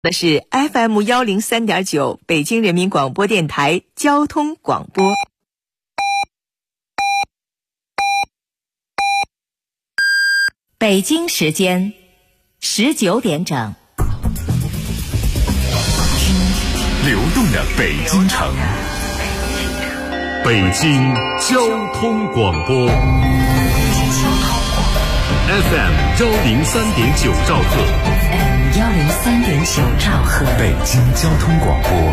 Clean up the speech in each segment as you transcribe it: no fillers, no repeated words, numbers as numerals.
的是 FM103.9 北京人民广播电台交通广播。北京时间19点整。 流动的北京城，北京交通广播 FM103.9 兆赫 103.9 兆赫， 北京交通广播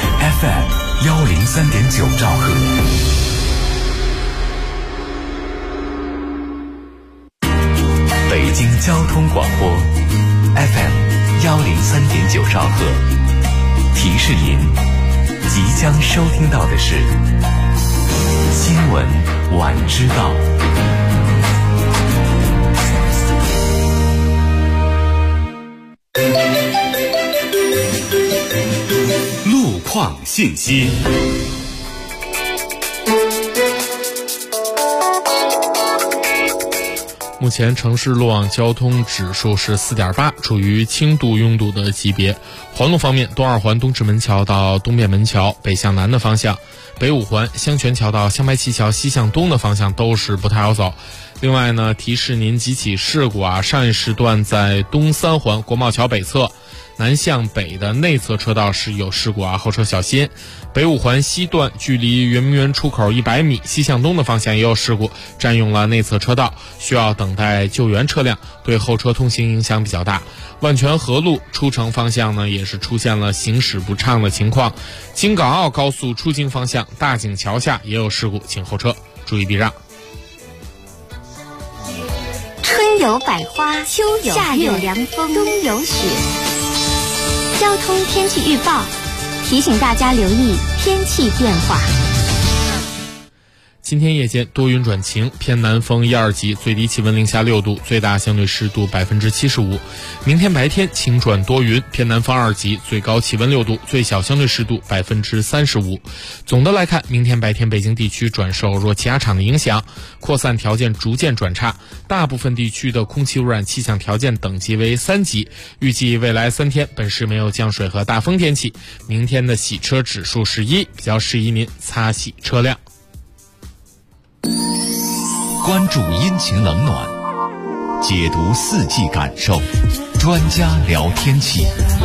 FM103.9 兆赫。北京交通广播 FM103.9 兆赫。提示您，即将收听到的是新闻晚知道。路况信息。 目前城市路网交通指数是 4.8， 处于轻度拥堵的级别。环路方面，东二环东直门桥到东便门桥北向南的方向，北五环香泉桥到香白旗桥西向东的方向都是不太好走。另外呢，提示您几起事故上一时段在东三环国贸桥北侧南向北的内侧车道是有事故后车小心。北五环西段距离圆明园出口100米西向东的方向也有事故，占用了内侧车道，需要等待救援车辆，对后车通行影响比较大。万泉河路出城方向呢也是出现了行驶不畅的情况。京港澳高速出京方向大井桥下也有事故，请后车注意避让。 春有百花，秋有夏有凉风，冬有雪。交通天气预报提醒大家留意天气变化。 今天夜间多云转晴，偏南风1、2级，最低气温零下6度，最大相对湿度75%。明天白天晴转多云，偏南风2级，最高气温6度，最小相对湿度35%。总的来看，明天白天北京地区转受弱气压场的影响，扩散条件逐渐转差，大部分地区的空气污染气象条件等级为3级。预计未来3天本市没有降水和大风天气，明天的洗车指数是1，比较适宜您擦洗车辆。 关注阴晴冷暖，解读四季感受，专家聊天气。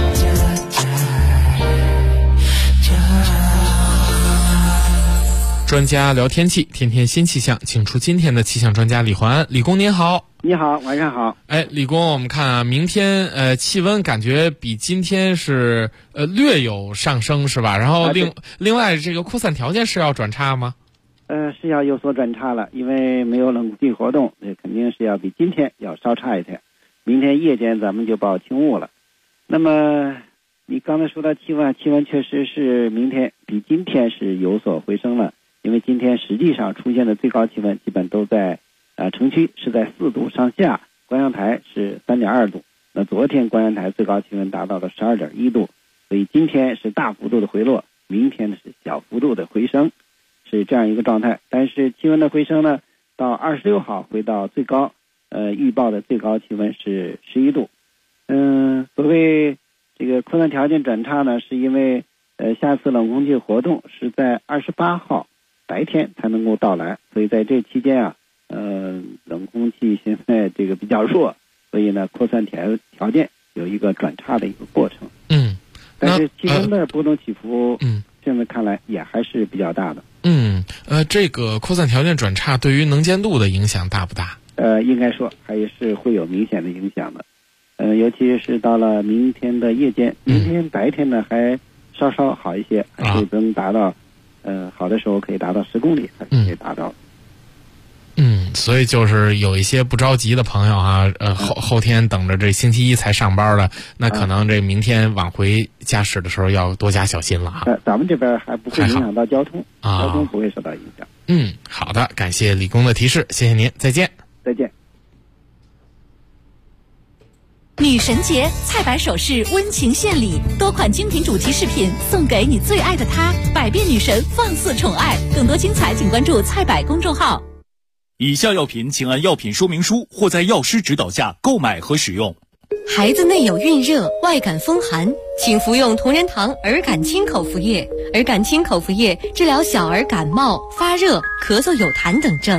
专家聊天气，天天新气象，请出今天的气象专家李焕安。李工您好。 你好，晚上好。 李工，我们看明天气温感觉比今天是略有上升是吧？然后另外这个扩散条件是要转差吗？ 是要有所转差了，因为没有冷空气活动，肯定是要比今天要稍差一点。明天夜间咱们就报轻雾了。那么你刚才说到气温确实是明天比今天是有所回升了，因为今天实际上出现的最高气温基本都在城区是在4度上下，观阳台是3.2度。那昨天观阳台最高气温达到了12.1度，所以今天是大幅度的回落，明天呢是小幅度的回升，是这样一个状态。但是气温的回升呢，到26号回到最高，预报的最高气温是11度。所谓这个扩散条件转差呢，是因为下次冷空气活动是在28号白天才能够到来，所以在这期间冷空气现在这个比较弱，所以呢扩散条件有一个转差的一个过程。但是气温的波动起伏，现在看来也还是比较大的。 这个扩散条件转差对于能见度的影响大不大？ 应该说还是会有明显的影响的。尤其是到了明天的夜间，明天白天呢还稍稍好一些，还是能达到，好的时候可以达到10公里，还是可以达到。 所以就是有一些不着急的朋友后天等着这星期一才上班的，那可能这明天往回驾驶的时候要多加小心了咱们这边还不会影响到交通，交通不会受到影响。 好的，感谢李工的提示，谢谢您，再见。 再见。 女神节菜百首饰温情献礼，多款精品主题饰品送给你最爱的她，百变女神放肆宠爱。更多精彩请关注菜百公众号。 以下药品请按药品说明书或在药师指导下购买和使用。 孩子内有孕热、外感风寒，请服用同仁堂儿感清口服液。儿感清口服液治疗小儿感冒、发热、咳嗽有痰等症。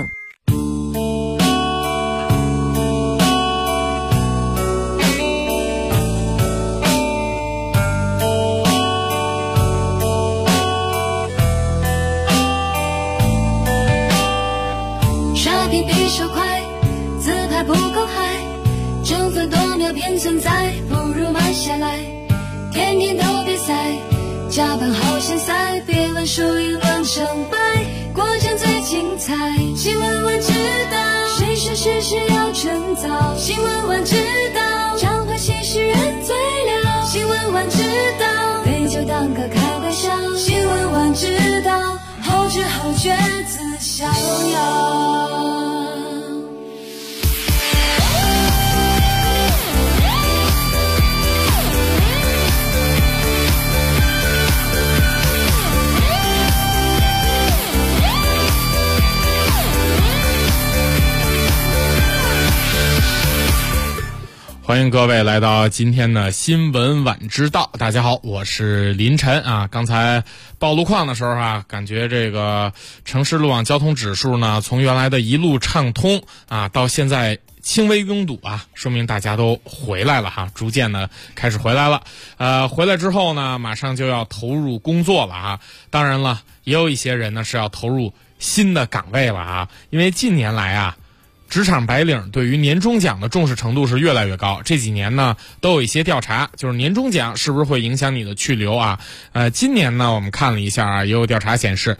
刷屏比手快，自拍不够嗨，争分夺秒偏存在，不如慢下来，天天都比赛，加班好闲塞，别问输赢论成败，过程最精彩。新闻晚知道，谁是事实要趁早。新闻晚知道，常会喜事人最了。新闻晚知道，杯酒当歌开玩笑。新闻晚知道，后知后觉自逍遥。 欢迎各位来到今天的新闻晚知道。大家好，我是林晨啊。刚才报路况的时候啊，感觉这个城市路网交通指数呢，从原来的一路畅通啊，到现在轻微拥堵啊，说明大家都回来了哈，逐渐的开始回来了。回来之后呢，马上就要投入工作了啊。当然了，也有一些人呢是要投入新的岗位了啊，因为近年来啊，职场白领对于年终奖的重视程度是越来越高。这几年呢，都有一些调查，就是年终奖是不是会影响你的去留啊？今年呢，我们看了一下啊，也有调查显示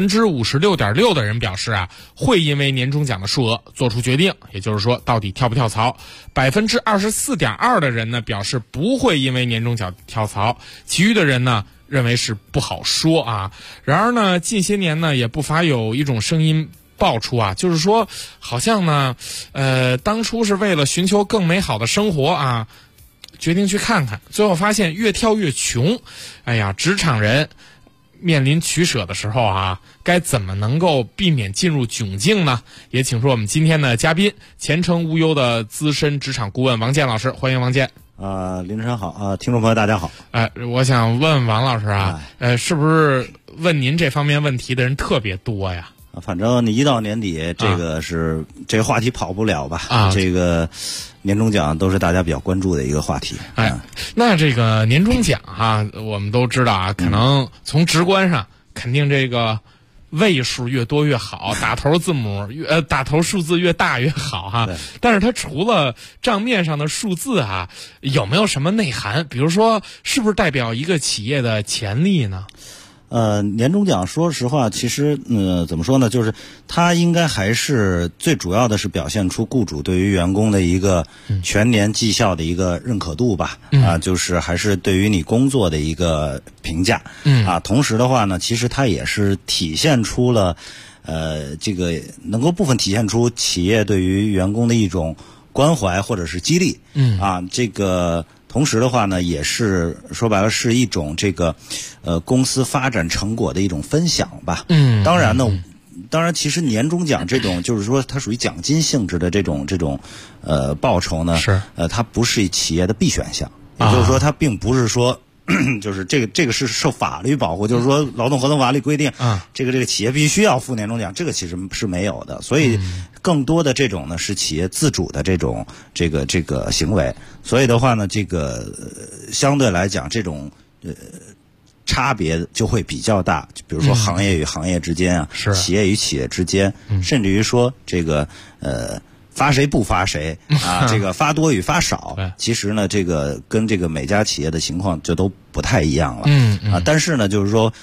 ，56.6%的人表示啊，会因为年终奖的数额做出决定，也就是说，到底跳不跳槽。24.2%的人呢，表示不会因为年终奖跳槽，其余的人呢，认为是不好说啊。然而呢，近些年呢，也不乏有一种声音爆出啊，就是说好像呢当初是为了寻求更美好的生活啊，决定去看看，最后发现越跳越穷。哎呀，职场人面临取舍的时候啊，该怎么能够避免进入窘境呢？也请出我们今天的嘉宾，前程无忧的资深职场顾问王健老师。欢迎王健。 林晨好啊，听众朋友大家好。 我想问王老师啊，是不是问您这方面问题的人特别多呀？ 反正你一到年底，这个是这个话题跑不了吧？这个年终奖都是大家比较关注的一个话题。 那这个年终奖我们都知道啊，可能从直观上肯定这个位数越多越好，打头字母打头数字越大越好哈。但是它除了账面上的数字啊，有没有什么内涵？比如说，是不是代表一个企业的潜力呢？ 年终奖说实话，其实怎么说呢，就是它应该还是最主要的是表现出雇主对于员工的一个全年绩效的一个认可度吧。就是还是对于你工作的一个评价。同时的话呢，其实它也是体现出了这个能够部分体现出企业对于员工的一种关怀或者是激励。这个同时的话呢，也是说白了是一种这个公司发展成果的一种分享吧。当然其实年终奖这种就是说它属于奖金性质的这种报酬呢，是它不是企业的必选项，也就是说它并不是说就是这个是受法律保护，就是说劳动合同法律规定这个企业必须要付年终奖，这个其实是没有的。所以更多的这种呢是企业自主的这种这个行为。所以的话呢，这个相对来讲这种差别就会比较大，比如说行业与行业之间啊，企业与企业之间，甚至于说这个发谁不发谁啊，这个发多与发少，其实呢，这个跟这个每家企业的情况就都不太一样了。但是呢，就是说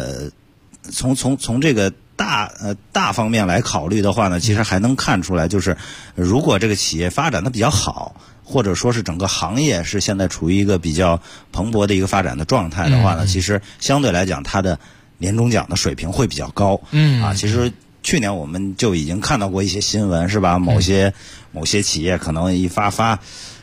从这个大方面来考虑的话呢，其实还能看出来，就是如果这个企业发展的比较好，或者说是整个行业是现在处于一个比较蓬勃的一个发展的状态的话呢，其实相对来讲它的年终奖的水平会比较高。其实去年我们就已经看到过一些新闻，是吧？某些企业可能一发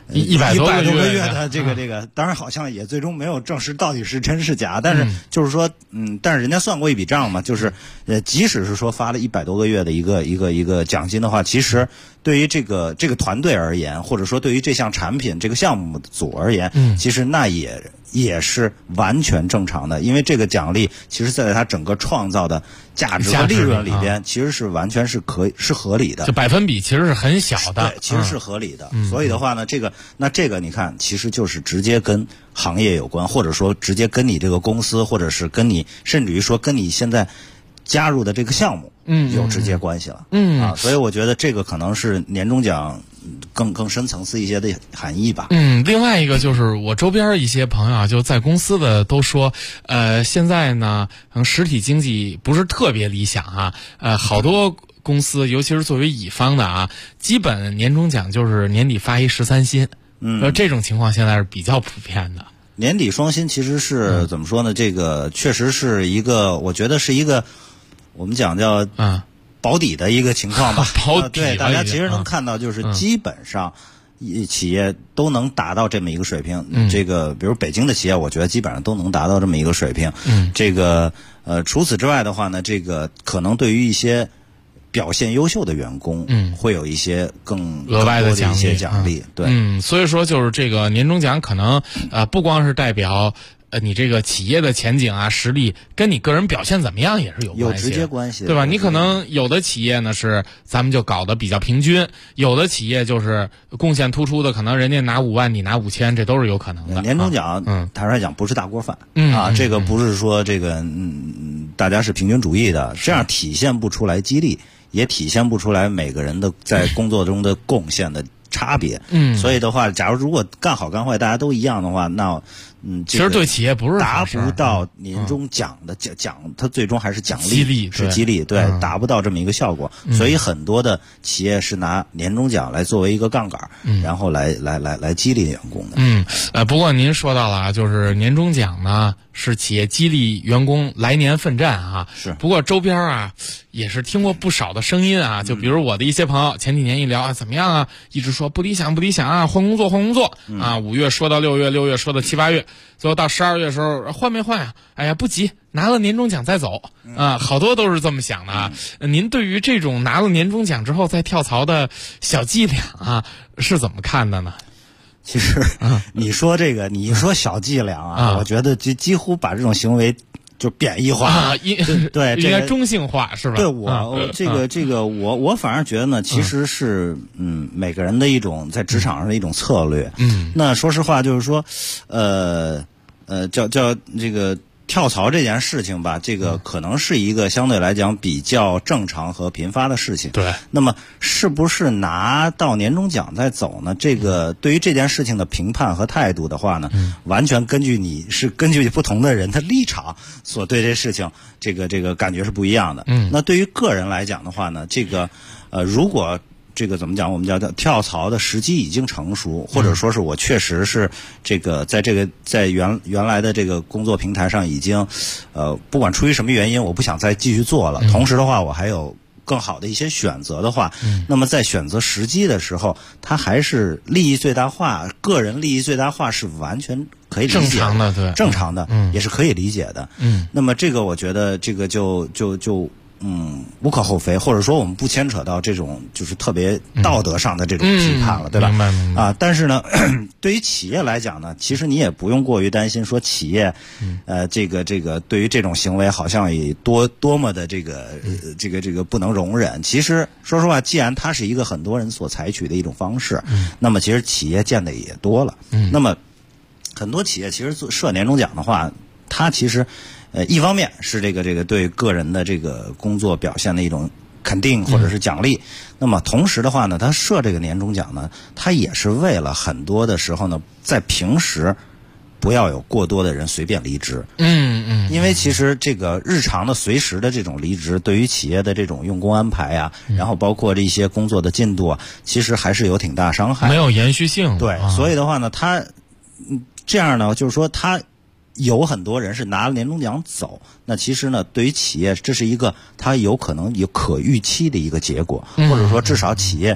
100多个月的这个，当然好像也最终没有证实到底是真是假，但是就是说，但是人家算过一笔账嘛，就是即使是说发了100多个月的一个奖金的话，其实对于这个团队而言，或者说对于这项产品这个项目组而言，其实那也是完全正常的，因为这个奖励其实在它整个创造的价值和利润里边，其实是完全是合理的， 就百分比其实是很小的， 对，其实是合理的。所以的话呢，这个你看，其实就是直接跟行业有关，或者说直接跟你这个公司，或者是跟你，甚至于说跟你现在加入的这个项目，有直接关系了。所以我觉得这个可能是年终奖更深层次一些的含义吧。 另外一个就是我周边一些朋友啊，就在公司的都说，现在呢，可能实体经济不是特别理想啊，好多公司，尤其是作为乙方的啊，基本年终奖就是年底发一13薪，这种情况现在是比较普遍的。 年底双薪其实是怎么说呢？这个确实是一个，我觉得是一个我们讲叫保底的一个情况吧。 保底对，大家其实能看到，就是基本上企业都能达到这么一个水平。这个比如北京的企业，我觉得基本上都能达到这么一个水平。这个除此之外的话呢，这个可能对于一些表现优秀的员工，会有一些更额外的一些奖励。对， 所以说就是这个年终奖可能不光是代表你这个企业的前景啊、实力，跟你个人表现怎么样也是有直接关系的， 对吧？你可能有的企业呢是咱们就搞得比较平均，有的企业就是贡献突出的，可能人家拿5万，你拿5000，这都是有可能的。 年终奖，坦率讲不是大锅饭，这个不是说这个大家是平均主义的，这样体现不出来激励，也体现不出来每个人的在工作中的贡献的差别。所以的话，假如果干好干坏大家都一样的话，那其实对企业不是达不到年终奖的奖，它最终还是奖励， 激励， 对，达不到这么一个效果。所以很多的企业是拿年终奖来作为一个杠杆，然后来激励员工的。 不过您说到了啊，就是年终奖呢是企业激励员工来年奋战啊。 是。不过周边啊也是听过不少的声音啊，就比如我的一些朋友前几年一聊啊，怎么样啊，一直说不理想啊，换工作啊，5月说到6月，6月说到7、8月。最后到12月的时候换没换呀？哎呀，不急，拿了年终奖再走啊！好多都是这么想的啊。您对于这种拿了年终奖之后再跳槽的小伎俩啊，是怎么看的呢？ 其实，你说这个，你说小伎俩啊，我觉得就几乎把这种行为就贬义化对， 应该中性化是吧？ 对我反而觉得呢，其实是每个人的一种在职场上的一种策略。那说实话就是说，叫这个跳槽这件事情吧，这个可能是一个相对来讲比较正常和频发的事情。 对。 那么是不是拿到年终奖再走呢？这个对于这件事情的评判和态度的话呢，完全根据不同的人的立场所对这事情这个感觉是不一样的。那对于个人来讲的话呢，这个如果这个怎么讲？我们叫跳槽的时机已经成熟，或者说是我确实是在原来的这个工作平台上已经，不管出于什么原因，我不想再继续做了。同时的话，我还有更好的一些选择的话，那么在选择时机的时候，它还是利益最大化，个人利益最大化是完全可以理解的， 正常的，对， 正常的，也是可以理解的。那么这个我觉得这个就无可厚非，或者说我们不牵扯到这种就是特别道德上的这种批判了，对吧？ 明白。 但是呢，对于企业来讲呢，其实你也不用过于担心，说企业，这个对于这种行为好像也多么的这个不能容忍。其实说实话，既然它是一个很多人所采取的一种方式，那么其实企业见的也多了。那么很多企业其实设年终奖的话，它其实。一方面是这个对个人的这个工作表现的一种肯定或者是奖励，那么同时的话呢，他设这个年终奖呢，他也是为了很多的时候呢，在平时不要有过多的人随便离职。因为其实这个日常的随时的这种离职，对于企业的这种用工安排啊，然后包括这些工作的进度啊，其实还是有挺大伤害， 没有延续性。 对，所以的话呢，他这样呢，就是说他。有很多人是拿了年终奖走，那其实呢，对于企业，这是一个它有可能有可预期的一个结果，或者说至少企业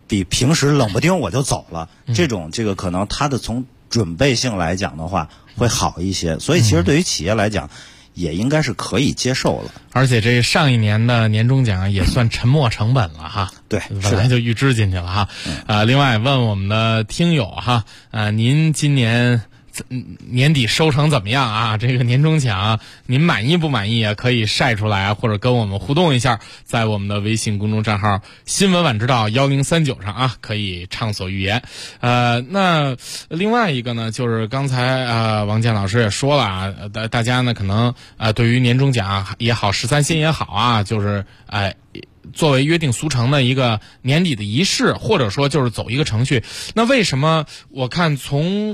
比平时冷不丁我就走了，这个可能它的从准备性来讲的话会好一些，所以其实对于企业来讲也应该是可以接受了。 而且这上一年的年终奖也算沉没成本了哈。 对， 本来就预支进去了哈。另外问我们的听友哈，您今年年底收成怎么样啊？这个年终奖您满意不满意啊？可以晒出来，或者跟我们互动一下，在我们的微信公众账号新闻晚知道1039上啊，可以畅所欲言。那另外一个呢，就是刚才王健老师也说了啊，大家呢可能对于年终奖也好，13薪也好啊，就是作为约定俗成的一个年底的仪式，或者说就是走一个程序。那为什么我看从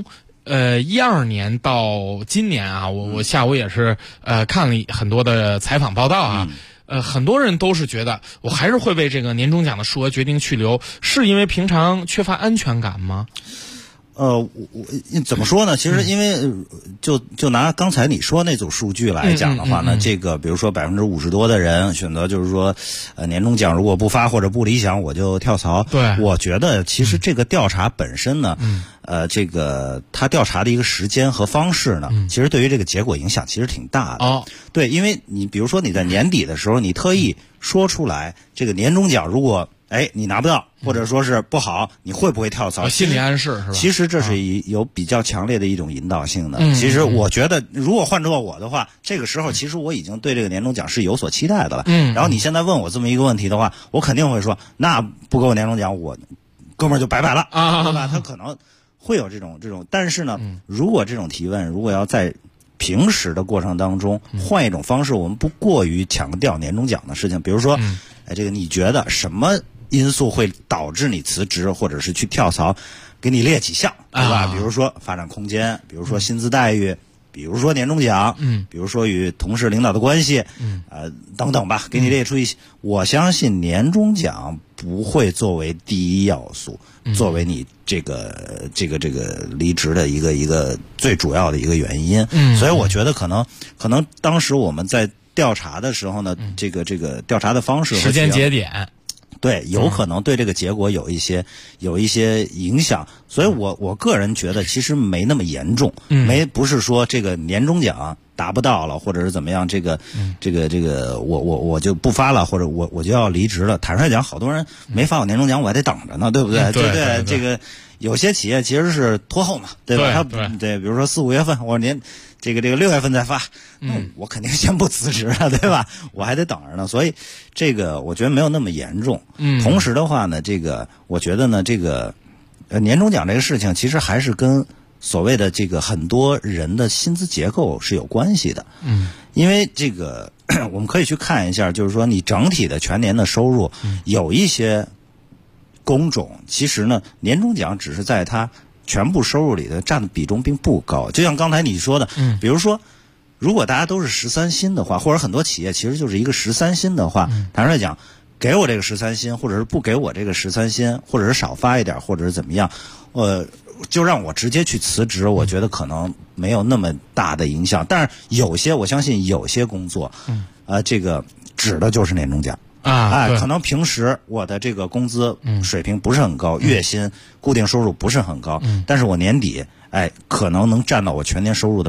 12年到今年啊，我下午也是看了很多的采访报道啊，很多人都是觉得我还是会为这个年终奖的数额决定去留，是因为平常缺乏安全感吗？ 我怎么说呢？其实因为就拿刚才你说那组数据来讲的话呢，这个比如说50%多的人选择就是说，年终奖如果不发或者不理想，我就跳槽。 对， 我觉得其实这个调查本身呢，这个他调查的一个时间和方式呢，其实对于这个结果影响其实挺大的。 哦， 对，因为你比如说你在年底的时候，你特意说出来这个年终奖如果你拿不到，或者说是不好，你会不会跳槽？ 心理暗示是吧？ 其实这是有比较强烈的一种引导性的。其实我觉得，如果换做我的话，这个时候其实我已经对这个年终奖是有所期待的了。然后你现在问我这么一个问题的话，我肯定会说，那不给我年终奖，我哥们儿就拜拜了啊，对吧？他可能会有这种，但是呢，如果这种提问，如果要在平时的过程当中换一种方式，我们不过于强调年终奖的事情，比如说，这个你觉得什么因素会导致你辞职或者是去跳槽，给你列几项，对吧？比如说发展空间，比如说薪资待遇，比如说年终奖，比如说与同事领导的关系，等等吧，给你列出一些。我相信年终奖不会作为第一要素，作为你这个离职的一个最主要的一个原因。所以我觉得可能当时我们在调查的时候呢，这个调查的方式和时间节点。 对，有可能对这个结果有一些影响，所以我个人觉得其实没那么严重，不是说这个年终奖达不到了，或者是怎么样，这个我就不发了，或者我就要离职了。坦率讲，好多人没发我年终奖，我还得等着呢，对不对？ 对， 这个有些企业其实是拖后嘛，对吧？对，比如说4、5月份，我说这个6月份再发，我肯定先不辞职啊，对吧？我还得等着呢，所以这个我觉得没有那么严重。同时的话呢，这个我觉得呢，这个年终奖这个事情，其实还是跟所谓的这个很多人的薪资结构是有关系的。因为这个我们可以去看一下，就是说你整体的全年的收入，有一些工种，其实呢，年终奖只是在它全部收入里的占的比重并不高。就像刚才你说的，比如说，如果大家都是13薪的话，或者很多企业其实就是一个13薪的话，坦率讲，给我这个13薪，或者是不给我这个13薪，或者是少发一点，或者是怎么样，就让我直接去辞职，我觉得可能没有那么大的影响。但是我相信有些工作，这个指的就是年终奖。可能平时我的这个工资水平不是很高，月薪固定收入不是很高，但是我年底可能能占到我全年收入的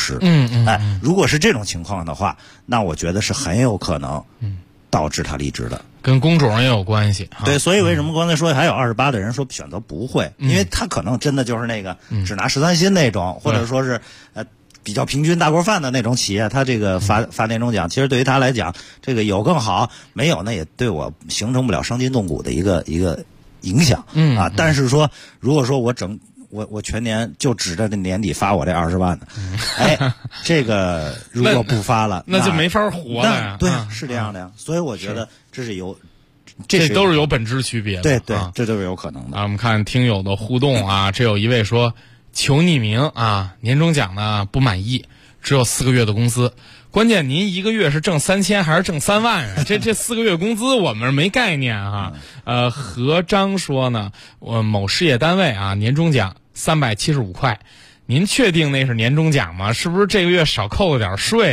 50%。如果是这种情况的话，那我觉得是很有可能导致他离职的。 跟工种也有关系。 对，所以为什么刚才说还有28%的人说选择不会，因为他可能真的就是那个只拿13薪那种，或者说是比较平均大锅饭的那种企业，他这个发年终奖，其实对于他来讲，这个有更好，没有呢也对我形成不了伤筋动骨的一个影响。但是说，如果说我全年就指着这年底发我这20万的，这个如果不发了， 那就没法活了呀。 对，是这样的呀。所以我觉得这都是有本质区别的。 对，这都是有可能的。 我们看听友的互动啊，这有一位说求匿名啊，年终奖呢不满意，只有4个月的工资。关键您1个月是挣3000还是挣3万啊？这4个月工资我们没概念啊。何章说呢，我某事业单位啊，年终奖375块，您确定那是年终奖吗？是不是这个月少扣了点税啊？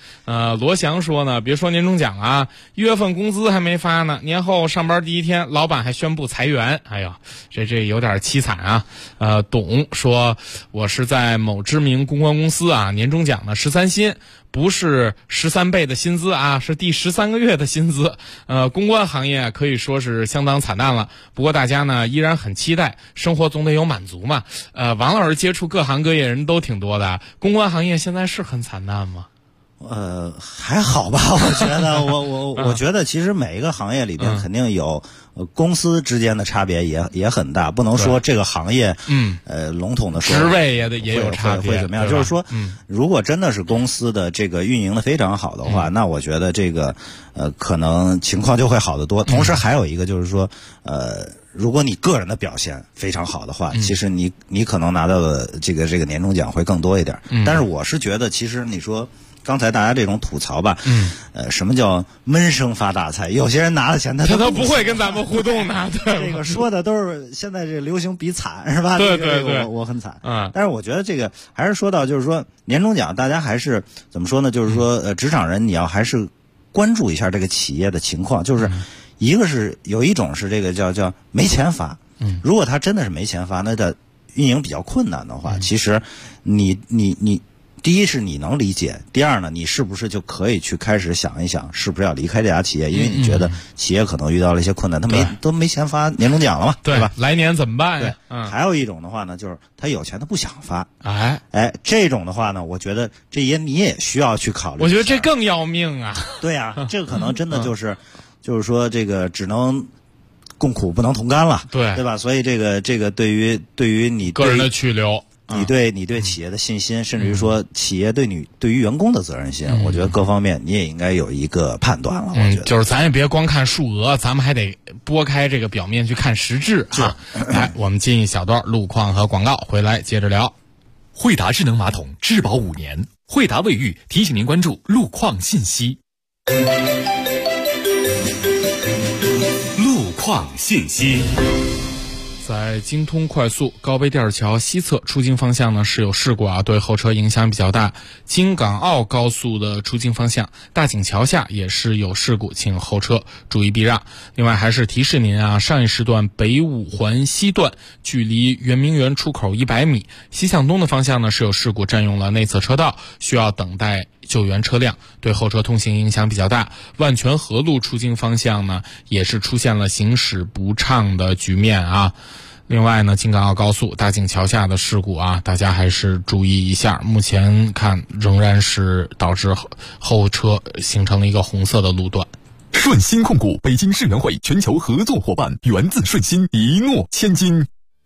罗翔说呢，别说年终奖啊，1月份工资还没发呢，年后上班第一天，老板还宣布裁员，哎呀，这有点凄惨啊。董说，我是在某知名公关公司啊，年终奖呢13薪。不是13倍的薪资啊，是第13个月的薪资。公关行业可以说是相当惨淡了。不过大家呢依然很期待，生活总得有满足嘛。王老师接触各行各业人都挺多的，公关行业现在是很惨淡吗？ 还好吧，我觉得，我觉得其实每一个行业里边肯定有公司之间的差别也很大，不能说这个行业笼统的说职位也有差别会怎么样？就是说，如果真的是公司的这个运营的非常好的话，那我觉得这个可能情况就会好得多。同时还有一个就是说，如果你个人的表现非常好的话，其实你可能拿到的这个年终奖会更多一点。但是我是觉得，其实你说。刚才大家这种吐槽吧，什么叫闷声发大财？有些人拿了钱他都不会跟咱们互动的，对， 这个说的都是现在这流行比惨是吧？ 对， 我很惨。但是我觉得这个还是说到就是说年终奖，大家还是怎么说呢？就是说职场人你要还是关注一下这个企业的情况，就是一个是有一种是这个叫没钱发，如果他真的是没钱发，那的运营比较困难的话，其实你。第一是你能理解，第二呢，你是不是就可以去开始想一想，是不是要离开这家企业？因为你觉得企业可能遇到了一些困难，他都没钱发年终奖了嘛，对吧？ 来年怎么办呀？ 还有一种的话呢，就是他有钱他不想发，这种的话呢，我觉得你也需要去考虑。 我觉得这更要命啊！ 对啊，这个可能真的就是说这个只能共苦不能同甘了，对吧？所以这个对于你个人的去留。 你对企业的信心，甚至于说企业对于员工的责任心，我觉得各方面你也应该有一个判断了。我觉得就是咱也别光看数额，咱们还得拨开这个表面去看实质啊。来，我们进一小段路况和广告，回来接着聊。 惠达智能马桶质保5年，惠达卫浴提醒您关注路况信息。路况信息。 在京通快速高碑店桥西侧出京方向呢是有事故啊，对后车影响比较大。京港澳高速的出京方向大井桥下也是有事故，请后车注意避让。另外还是提示您啊，上一时段北五环西段距离圆明园出口100米，西向东的方向呢是有事故，占用了内侧车道，需要等待救援车辆，对后车通行影响比较大。万泉河路出京方向呢也是出现了行驶不畅的局面啊。另外呢，京港澳高速大井桥下的事故啊，大家还是注意一下。目前看仍然是导致后车形成了一个红色的路段。 顺鑫控股北京世园会全球合作伙伴，源自顺鑫，一诺千金。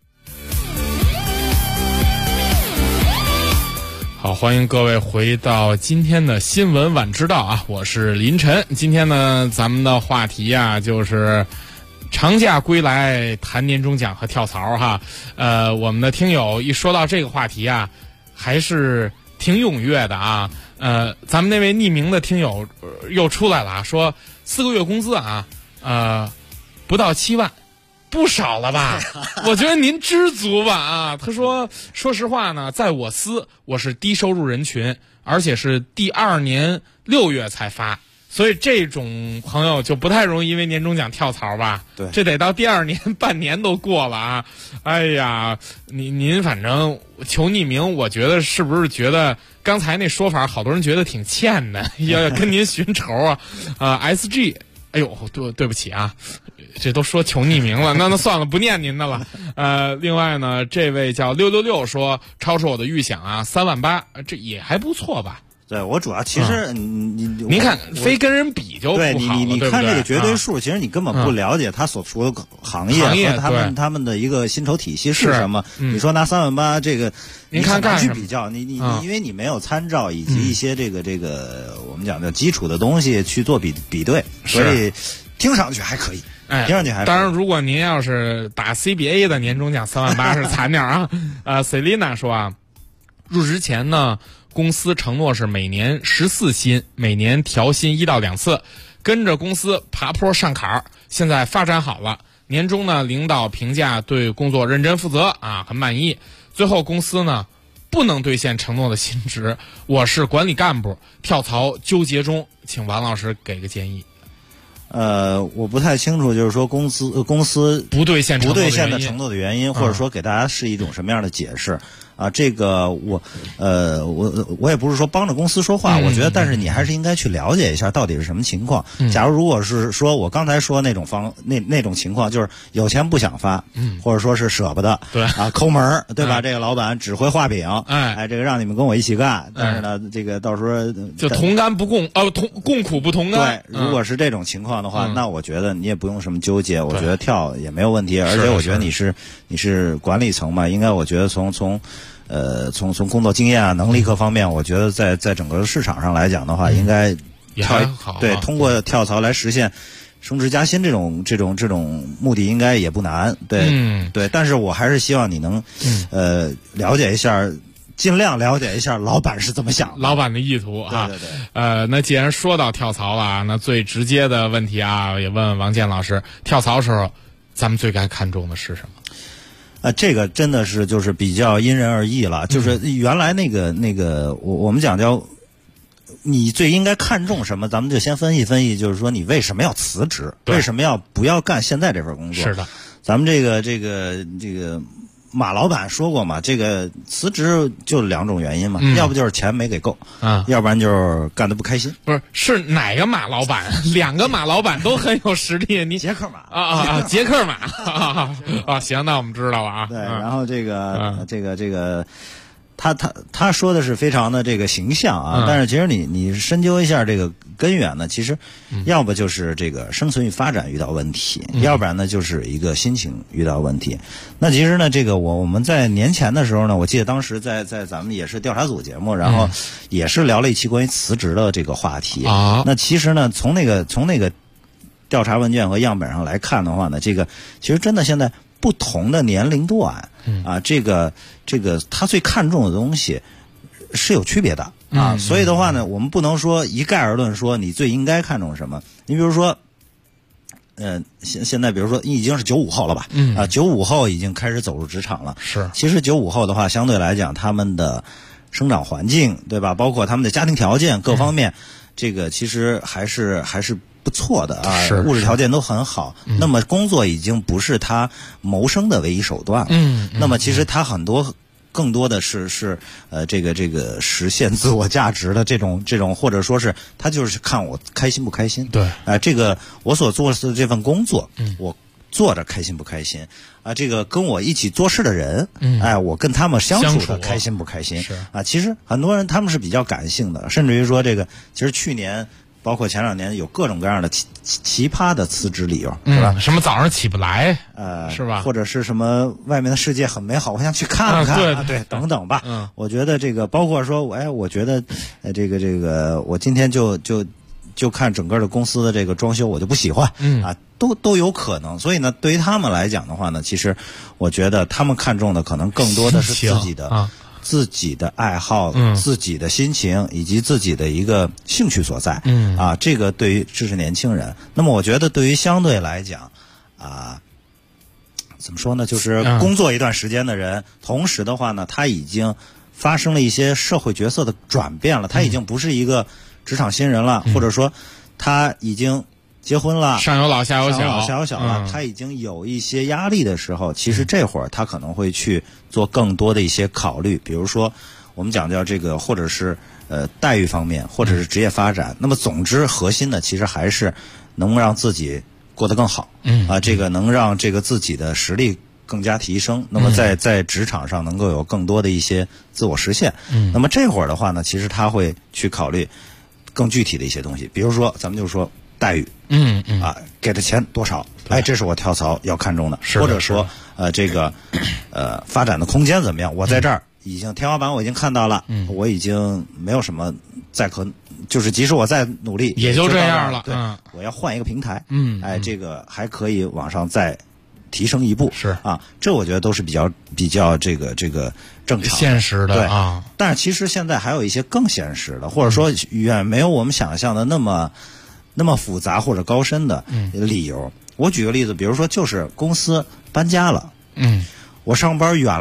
好，欢迎各位回到今天的新闻晚知道啊，我是林晨。今天呢，咱们的话题啊，就是长假归来谈年终奖和跳槽哈。我们的听友一说到这个话题啊，还是挺踊跃的啊。咱们那位匿名的听友又出来了，说4个月工资啊，不到7万。不少了吧？我觉得您知足吧啊。他说，说实话呢，在我司我是低收入人群，而且是第2年6月才发，所以这种朋友就不太容易因为年终奖跳槽吧？ 对， 这得到第2年半年都过了啊！哎呀，您反正求匿名，我觉得是不是觉得刚才那说法，好多人觉得挺欠的，要跟您寻仇啊？SG。哎呦，对不起啊，这都说求匿名了，那算了，不念您的了。另外呢，这位叫666说超出我的预想啊，3万8，这也还不错吧？ 对，我主要其实您看，非跟人比就不好了， 对你看这个绝对数，其实你根本不了解他所处的行业和他们的一个薪酬体系是什么。你说拿3万8这个， 您看去比较，你因为你没有参照以及一些这个我们讲的基础的东西去做比对，所以听上去还可以。听上去还可以。 当然，如果您要是打 CBA 的年终奖3万8是惨点啊。Selina 说啊，入职前呢，公司承诺是每年14薪，每年调薪1到2次，跟着公司爬坡上坎儿。现在发展好了，年终呢，领导评价对工作认真负责啊，很满意。最后公司呢不能兑现承诺的薪职，我是管理干部，跳槽纠结中，请王老师给个建议。 我不太清楚，就是说公司不兑现的承诺的原因，或者说给大家是一种什么样的解释啊？这个我也不是说帮着公司说话，我觉得，但是你还是应该去了解一下到底是什么情况。假如果是说我刚才说那种那种情况，就是有钱不想发，或者说是舍不得， 对啊，抠门，对吧？这个老板只会画饼，这个让你们跟我一起干，但是呢，这个到时候就同甘不共，共苦不同甘。 对，如果是这种情况的话，那我觉得你也不用什么纠结，我觉得跳也没有问题，而且我觉得你是管理层嘛，应该我觉得从工作经验啊、能力各方面，我觉得在整个市场上来讲的话，应该对通过跳槽来实现升职加薪这种目的应该也不难，对，对，但是我还是希望你能了解一下。尽量了解一下老板是怎么想的， 老板的意图啊。 对对对。 那既然说到跳槽了，那最直接的问题啊，也问问王健老师，跳槽时候咱们最该看重的是什么？ 这个真的是就是比较因人而异了。就是原来那个我们讲叫你最应该看重什么，咱们就先分析分析，就是说你为什么要辞职，为什么不要干现在这份工作？ 是的， 咱们这个。马老板说过嘛，这个辞职就2种原因嘛，要不就是钱没给够，要不然就是干得不开心。 不是哪个马老板？2个马老板都很有实力。你捷克马捷克马啊，行，那我们知道了啊。 对，然后这个。他说的是非常的这个形象啊，但是其实你深究一下这个根源呢，其实要不就是这个生存与发展遇到问题，要不然呢就是一个心情遇到问题。那其实呢，这个我们在年前的时候呢，我记得当时在咱们也是调查组节目，然后也是聊了一期关于辞职的这个话题啊。那其实呢，从那个调查问卷和样本上来看的话呢，这个其实真的现在不同的年龄段这个他最看重的东西是有区别的啊，所以的话呢，我们不能说一概而论说你最应该看重什么。你比如说，现在比如说你已经是95后了吧，95后已经开始走入职场了。 是， 其实95后的话，相对来讲，他们的生长环境，对吧？包括他们的家庭条件各方面，这个其实还是不错的啊，物质条件都很好。那么工作已经不是他谋生的唯一手段了。那么其实他更多的是这个实现自我价值的这种，或者说是他就是看我开心不开心。 对， 这个我所做的这份工作，我做着开心不开心啊？这个跟我一起做事的人，我跟他们相处的开心不开心？ 是啊， 其实很多人他们是比较感性的，甚至于说这个，其实去年。包括前2年有各种各样的奇葩的辞职理由，是吧？ 什么早上起不来，是吧？ 或者是什么外面的世界很美好，我想去看看，对，等等吧。我觉得这个包括说，我觉得这个我今天就看整个的公司的这个装修，我就不喜欢，都有可能。所以呢，对于他们来讲的话呢，其实我觉得他们看重的可能更多的是自己的爱好，自己的心情，以及自己的一个兴趣所在。这个对于这是年轻人。那么我觉得对于相对来讲怎么说呢，就是工作一段时间的人，同时的话呢，他已经发生了一些社会角色的转变了，他已经不是一个职场新人了，或者说他已经结婚了， 上有老下有小了，他已经有一些压力的时候，其实这会儿他可能会去做更多的一些考虑，比如说我们讲叫这个，或者是待遇方面，或者是职业发展。那么总之核心的其实还是能让自己过得更好，这个能让这个自己的实力更加提升，那么在职场上能够有更多的一些自我实现。那么这会儿的话呢，其实他会去考虑更具体的一些东西，比如说咱们就说待遇，给的钱多少？这是我跳槽要看重的，或者说这个发展的空间怎么样？我在这儿已经天花板我已经看到了，我已经没有什么就是即使我再努力也就这样了。 对，我要换一个平台，这个还可以往上再提升一步。 是啊， 这我觉得都是比较这个正常现实的。 对啊，但是其实现在还有一些更现实的，或者说远没有我们想象的那么复杂或者高深的理由。我举个例子，比如说就是公司搬家了，我上班远了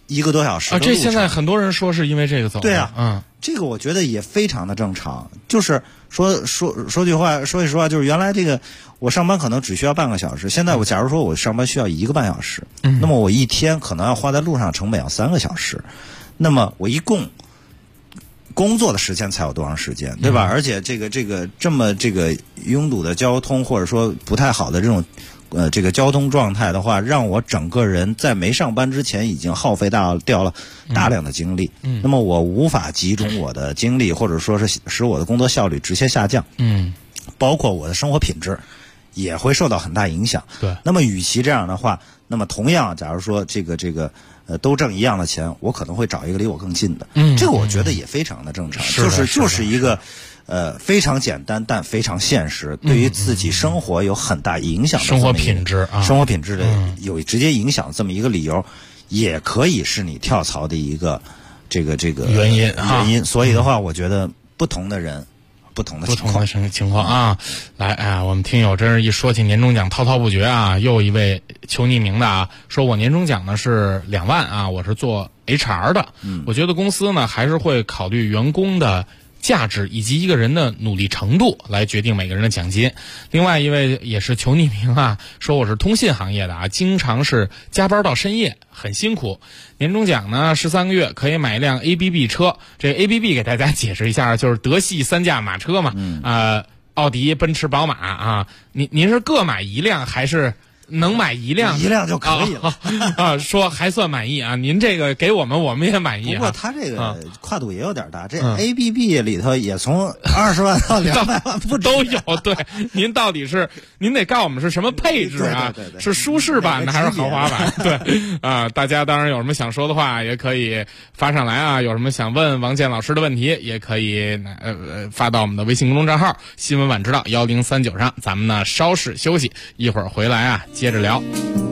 1个多小时的路程。 这现在很多人说是因为这个走的。 对啊，这个我觉得也非常的正常。就是说句话，说句实话，就是原来这个我上班可能只需要半个小时，现在我假如说我上班需要1个半小时，那么我一天可能要花在路上成本要3个小时，那么我一共工作的时间才有多长时间，对吧？而且这个这么拥堵的交通，或者说不太好的这种这个交通状态的话，让我整个人在没上班之前已经耗费掉了大量的精力。那么我无法集中我的精力，或者说是使我的工作效率直线下降。包括我的生活品质也会受到很大影响。 对。 那么与其这样的话，那么同样，假如说这个都挣一样的钱，我可能会找一个离我更近的。这个我觉得也非常的正常。就是一个非常简单但非常现实，对于自己生活有很大影响的生活品质啊， 生活品质的有直接影响这么一个理由，也可以是你跳槽的一个这个原因。 所以的话，我觉得不同的人。不同的情况啊，来我们听友真是一说起年终奖滔滔不绝啊。又一位求匿名的啊，说我年终奖呢是2万啊，我是做 HR 的。我觉得公司呢还是会考虑员工的价值以及一个人的努力程度来决定每个人的奖金。另外一位也是求匿名啊，说我是通信行业的啊，经常是加班到深夜，很辛苦。年终奖呢13个月可以买一辆 ABB 车，这 ABB 给大家解释一下，就是德系3驾马车嘛，奥迪、奔驰、宝马啊。您是各买1辆还是能买1辆？ 1辆就可以了说还算满意啊。您这个给我们也满意。 不过他这个跨度也有点大，这 ABB 里头也从20万到200万不都有。对，您到底是您得告诉我们是什么配置啊？ 对， 是舒适版的还是豪华版？对啊，大家当然有什么想说的话也可以发上来啊，有什么想问王健老师的问题也可以发到我们的微信公众账号新闻晚知道1039上。咱们呢稍事休息，一会儿回来啊接着聊。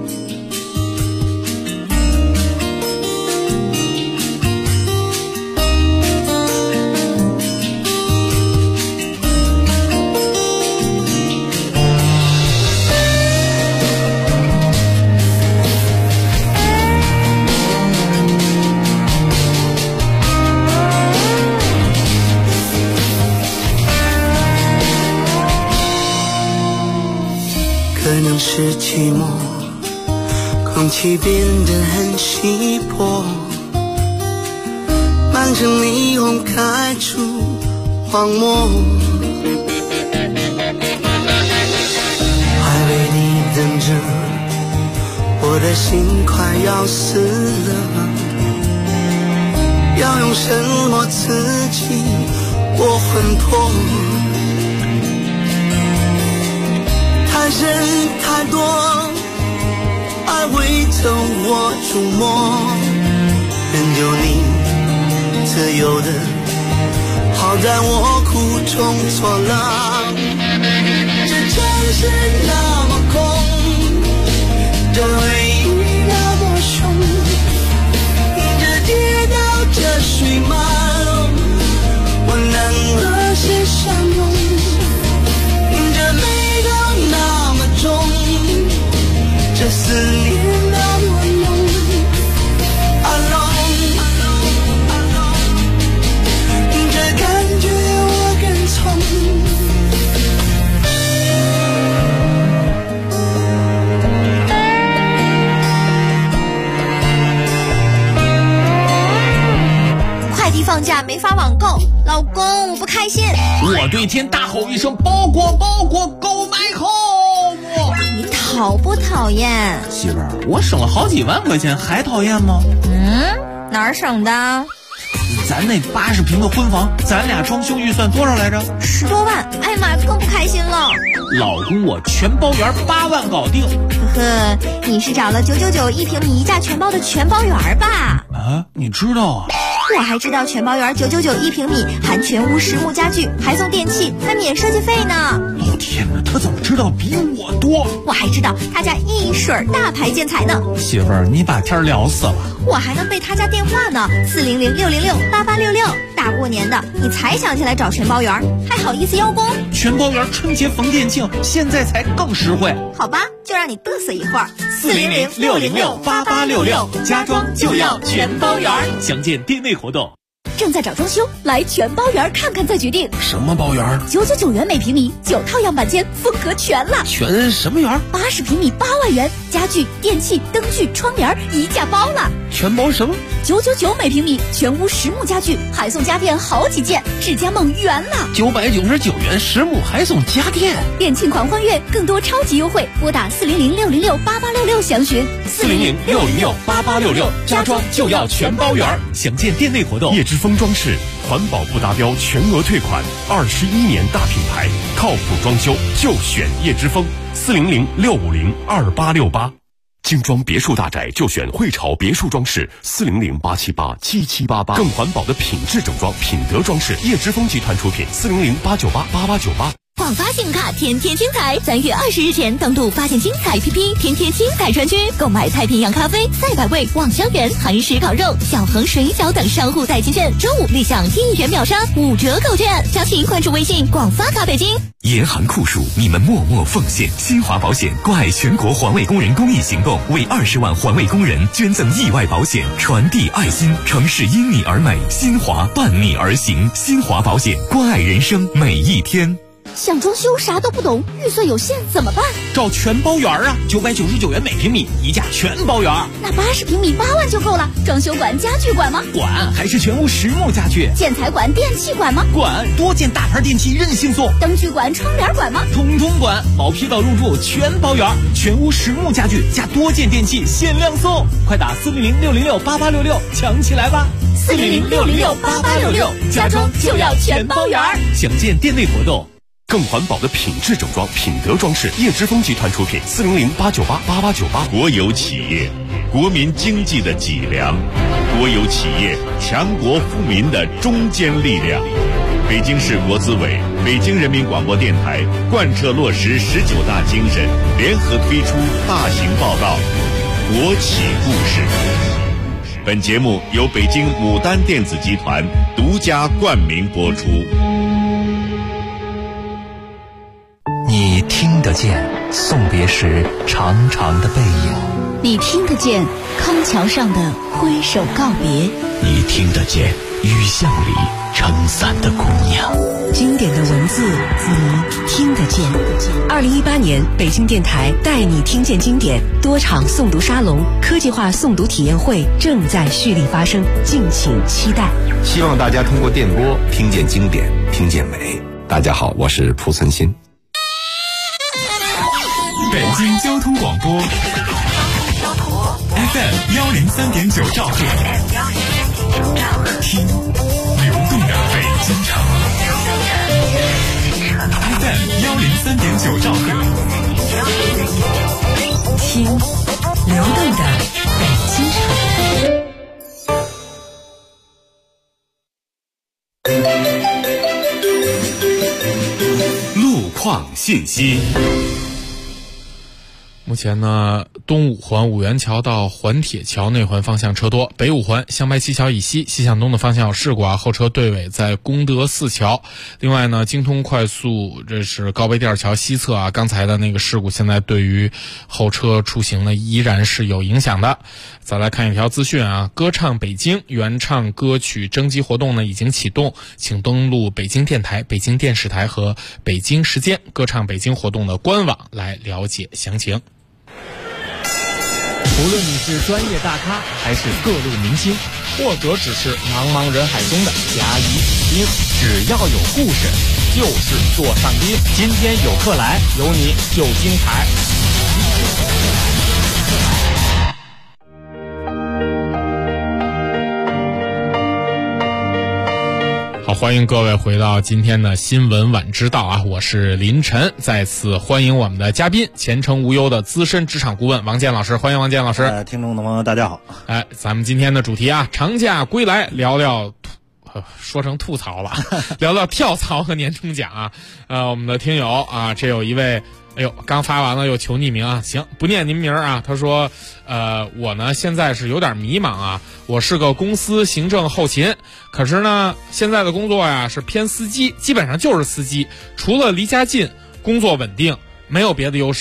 可能是寂寞，空气变得很稀薄，满城霓虹开出荒漠，还为你等着，我的心快要死了，要用什么刺激我魂魄？太深太多，爱会走火出没，任由你自由的，好在我苦中作乐。这城市那么空，这回忆那么凶，这街道这水漫，我能和谁相拥？这思念那么浓 Alone 这感觉我跟从， 快递放假没法网购，老公我不开心。 我对天大吼一声，包裹购买后。 你讨不讨厌？ 媳妇儿，我省了好几万块钱，还讨厌吗？ 哪儿省的？ 咱那80平的婚房，咱俩装修预算多少来着 ？10多万。哎呀妈，更不开心了。 老公，我全包圆8万搞定。 呵呵，你是找了999一平米一价全包的全包圆吧？ 啊，你知道啊？ 我还知道全包圆999一平米，含全屋实木家具，还送电器，还免设计费呢。 天哪，他怎么知道比我多？ 我还知道他家一水大牌建材呢。 媳妇儿，你把天聊死了。 我还能背他家电话呢，400-606-8866。大过年的，你才想起来找全包圆，还好意思邀功？ 全包圆春节逢店庆，现在才更实惠。 好吧，就就让你嘚瑟一会儿。 400-606-8866，家装就要全包圆。详见店内活动。 正在找装修，来全包圆看看再决定。 什么包圆 ？999元每平米，9套样板间，风格全了。 全什么圆 ？80平米8万元，家具、电器、灯具、窗帘一价包了。 全包什么 ？999每平米，全屋实木家具，还送家电好几件，智家梦圆了。 999元实木还送家电， 店庆狂欢月，更多超级优惠，拨打400-606-8866详询。 400-606-8866，家装就要全包圆。详见店内活动。叶之峰装饰，环保不达标全额退款，21年大品牌，靠谱装修就选叶之峰。400-650-2868。精装别墅大宅就选汇潮别墅装饰，400-878-7788，更环保的品质整装，品德装饰，叶之峰集团出品，400-898-8898。 广发信用卡天天精彩，3月20日前登录发现精彩 APP， 天天精彩专区购买太平洋咖啡、赛百味、望香园、韩式烤肉、小恒水饺等商户代金券，周5立享1元秒杀5折购券。详情关注微信广发卡北京。 严寒酷暑，你们默默奉献。新华保险关爱全国环卫工人公益行动，为20万环卫工人捐赠意外保险，传递爱心。城市因你而美，新华伴你而行。新华保险关爱人生每一天。 想装修啥都不懂，预算有限怎么办？ 找全包圆啊，999元每平米，一价全包圆。 那80平米8万就够了。装修管、家具管吗？ 管，还是全屋实木家具。 建材管、电器管吗？ 管，多件大牌电器任性送。 灯具管、窗帘管吗？ 通通管，毛坯到入住全包圆，全屋实木家具加多件电器限量送，快打400-606-8866抢起来吧。 400-606-8866，家装就要全包圆。 详见店内活动。更环保的品质整装，品德装饰，叶之峰集团出品，400-898-8898。 国有企业，国民经济的脊梁；国有企业，强国富民的中坚力量。北京市国资委、北京人民广播电台贯彻落实19大精神，联合推出大型报告《国企故事》。本节目由北京牡丹电子集团独家冠名播出。 你听得见送别时长长的背影， 你听得见康桥上的挥手告别， 你听得见雨巷里撑伞的姑娘。 经典的文字你听得见。2018年北京电台带你听见经典多场诵读沙龙、科技化诵读体验会正在蓄力发生，敬请期待。 希望大家通过电波听见经典，听见美。大家好，我是蒲存昕。 北京交通广播 FM103.9 兆赫，听流动的北京城。FM103.9 兆赫， 听流动的北京城。路况信息。 目前呢，东五环五元桥到环铁桥内环方向车多，北五环向白旗桥以西西向东的方向有事故啊，后车队尾在功德寺桥。另外呢，京通快速这是高碑店桥西侧啊，刚才的那个事故现在对于后车出行呢依然是有影响的。再来看一条资讯啊，歌唱北京原唱歌曲征集活动呢已经启动，请登录北京电台、北京电视台和北京时间歌唱北京活动的官网来了解详情。 无论你是专业大咖还是各路明星，或者只是茫茫人海中的甲乙丙丁，只要有故事就是座上宾。今天有客来，有你就精彩。 好，欢迎各位回到今天的新闻晚知道啊，我是林晨，再次欢迎我们的嘉宾，前程无忧的资深职场顾问王健老师，欢迎王健老师。 听众朋友大家好。 咱们今天的主题啊，长假归来，聊聊说成吐槽了，聊聊跳槽和年终奖啊。我们的听友啊，这有一位，哎呦，刚发完了又求匿名啊，行，不念您名啊。他说，我呢现在是有点迷茫啊，我是个公司行政后勤，可是呢现在的工作呀是偏司机，基本上就是司机，除了离家近，工作稳定，没有别的优势。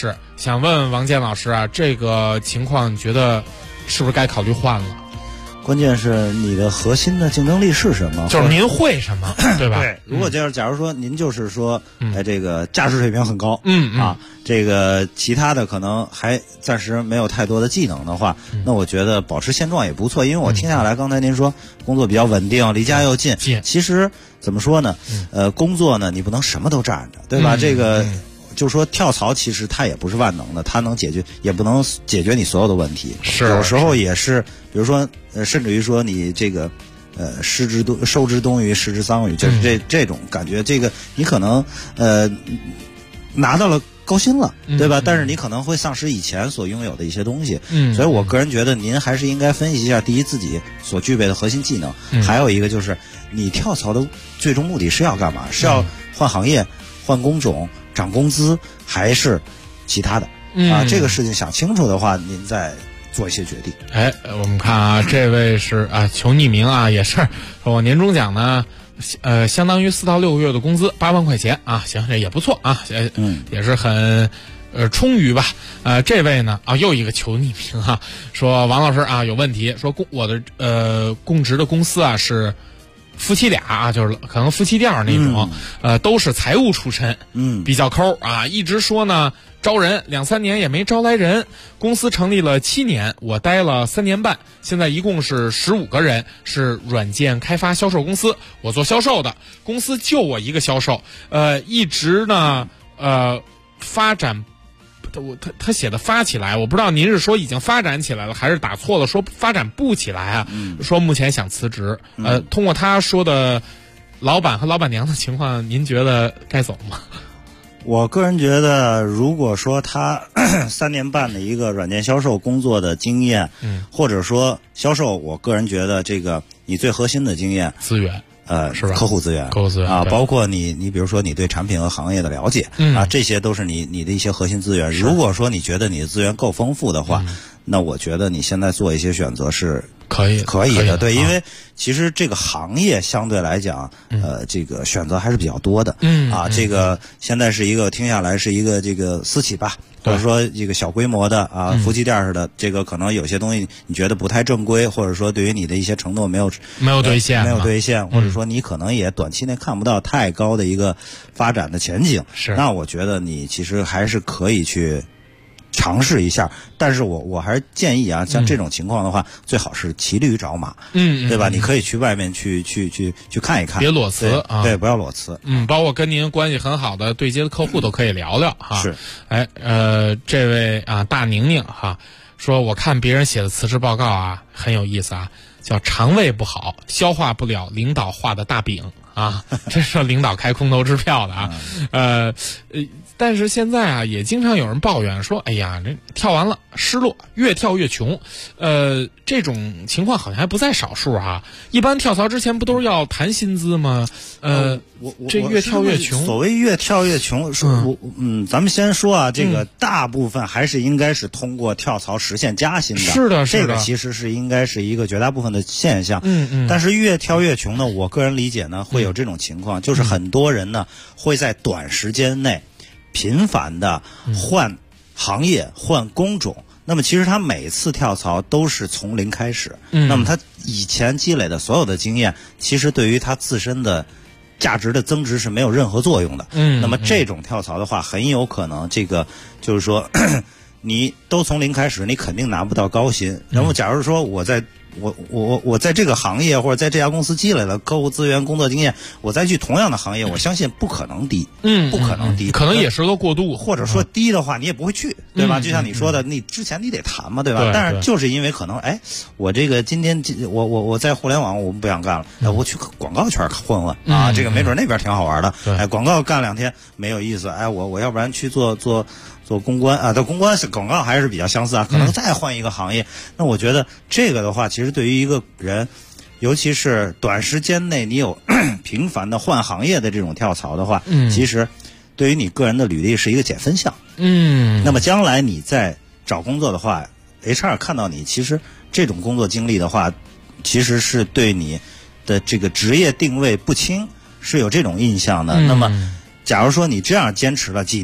想问王健老师啊，这个情况你觉得是不是该考虑换了？ 关键是你的核心的竞争力是什么？ 就是您会什么，对吧？ 对，如果假如说您就是说，这个驾驶水平很高，这个其他的可能还暂时没有太多的技能的话，那我觉得保持现状也不错。因为我听下来，刚才您说工作比较稳定，离家又近，其实怎么说呢？工作呢，你不能什么都占着，对吧？这个。就是说跳槽其实它也不是万能的，它能解决也不能解决你所有的问题。是有时候也是，比如说甚至于说你这个收之东隅，失之桑榆，就是这种感觉。这个你可能拿到了高薪了，对吧？但是你可能会丧失以前所拥有的一些东西。所以我个人觉得您还是应该分析一下，第一自己所具备的核心技能，还有一个就是你跳槽的最终目的是要干嘛？是要换行业、换工种、涨工资，还是其他的？这个事情想清楚的话，您再做一些决定。 我们看啊，这位是求匿名啊，也是我年终奖呢，相当于4到6个月的工资8万块钱啊，行，这也不错啊，也是很充裕吧。这位呢又一个求匿名啊，说王老师啊有问题，说我的供职的公司啊是夫妻俩啊，就是可能夫妻店那种，都是财务出身，比较抠啊，一直说呢招人2、3年也没招来人。公司成立了7年，我待了3年半，现在一共是15个人，是软件开发销售公司，我做销售的，公司就我一个销售，一直呢发展。他写的发起来，我不知道您是说已经发展起来了，还是打错了说发展不起来啊？说目前想辞职。通过他说的老板和老板娘的情况，您觉得该走吗？ 我个人觉得，如果说他3年半的一个软件销售工作的经验，或者说销售，我个人觉得这个你最核心的经验资源。 是吧？客户资源啊，包括你比如说你对产品和行业的了解啊，这些都是你的一些核心资源。如果说你觉得你的资源够丰富的话，那我觉得你现在做一些选择是可以的。对，因为其实这个行业相对来讲，这个选择还是比较多的。这个现在是一个听下来是一个这个私企吧。或者说这个小规模的夫妻店似的，这个可能有些东西你觉得不太正规，或者说对于你的一些承诺没有兑现，或者说你可能也短期内看不到太高的一个发展的前景。那我觉得你其实还是可以去尝试一下，但是我还是建议啊，像这种情况的话，最好是骑驴找马，对吧？你可以去外面去看一看， 别裸辞啊， 对，不要裸辞。 包括跟您关系很好的对接的客户都可以聊聊哈。 是， 这位大宁宁哈说，我看别人写的辞职报告啊，很有意思啊，叫肠胃不好，消化不了领导画的大饼啊，这是领导开空头支票的啊，但是现在啊，也经常有人抱怨说，哎呀，这跳完了失落，越跳越穷，这种情况好像还不在少数啊。一般跳槽之前不都是要谈薪资吗？这越跳越穷。 所谓越跳越穷，咱们先说啊，这个大部分还是应该是通过跳槽实现加薪的。 是的， 这个其实是应该是一个绝大部分的现象。但是越跳越穷呢，我个人理解呢，会有这种情况，就是很多人呢会在短时间内频繁的换行业、换工种，那么其实他每次跳槽都是从零开始，那么他以前积累的所有的经验，其实对于他自身的价值的增值是没有任何作用的。那么这种跳槽的话，很有可能这个就是说你都从零开始，你肯定拿不到高薪。然后假如说我在这个行业或者在这家公司积累了客户资源、工作经验，我再去同样的行业，我相信不可能低，不可能低， 可能也是个过渡， 或者说低的话你也不会去，对吧？就像你说的，你之前你得谈嘛，对吧？但是就是因为可能，我这个今天我在互联网我不想干了，我去广告圈混混啊，这个没准那边挺好玩的，广告干2天没有意思，我要不然去做公关啊，公关广告还是比较相似啊，可能再换一个行业。那我觉得这个的话，其实对于一个人，尤其是短时间内你有频繁的换行业的这种跳槽的话，其实对于你个人的履历是一个减分项。那么将来你在找工作的话，HR 看到你其实这种工作经历的话，其实是对你的这个职业定位不清是有这种印象的。那么假如说你这样坚持了几年，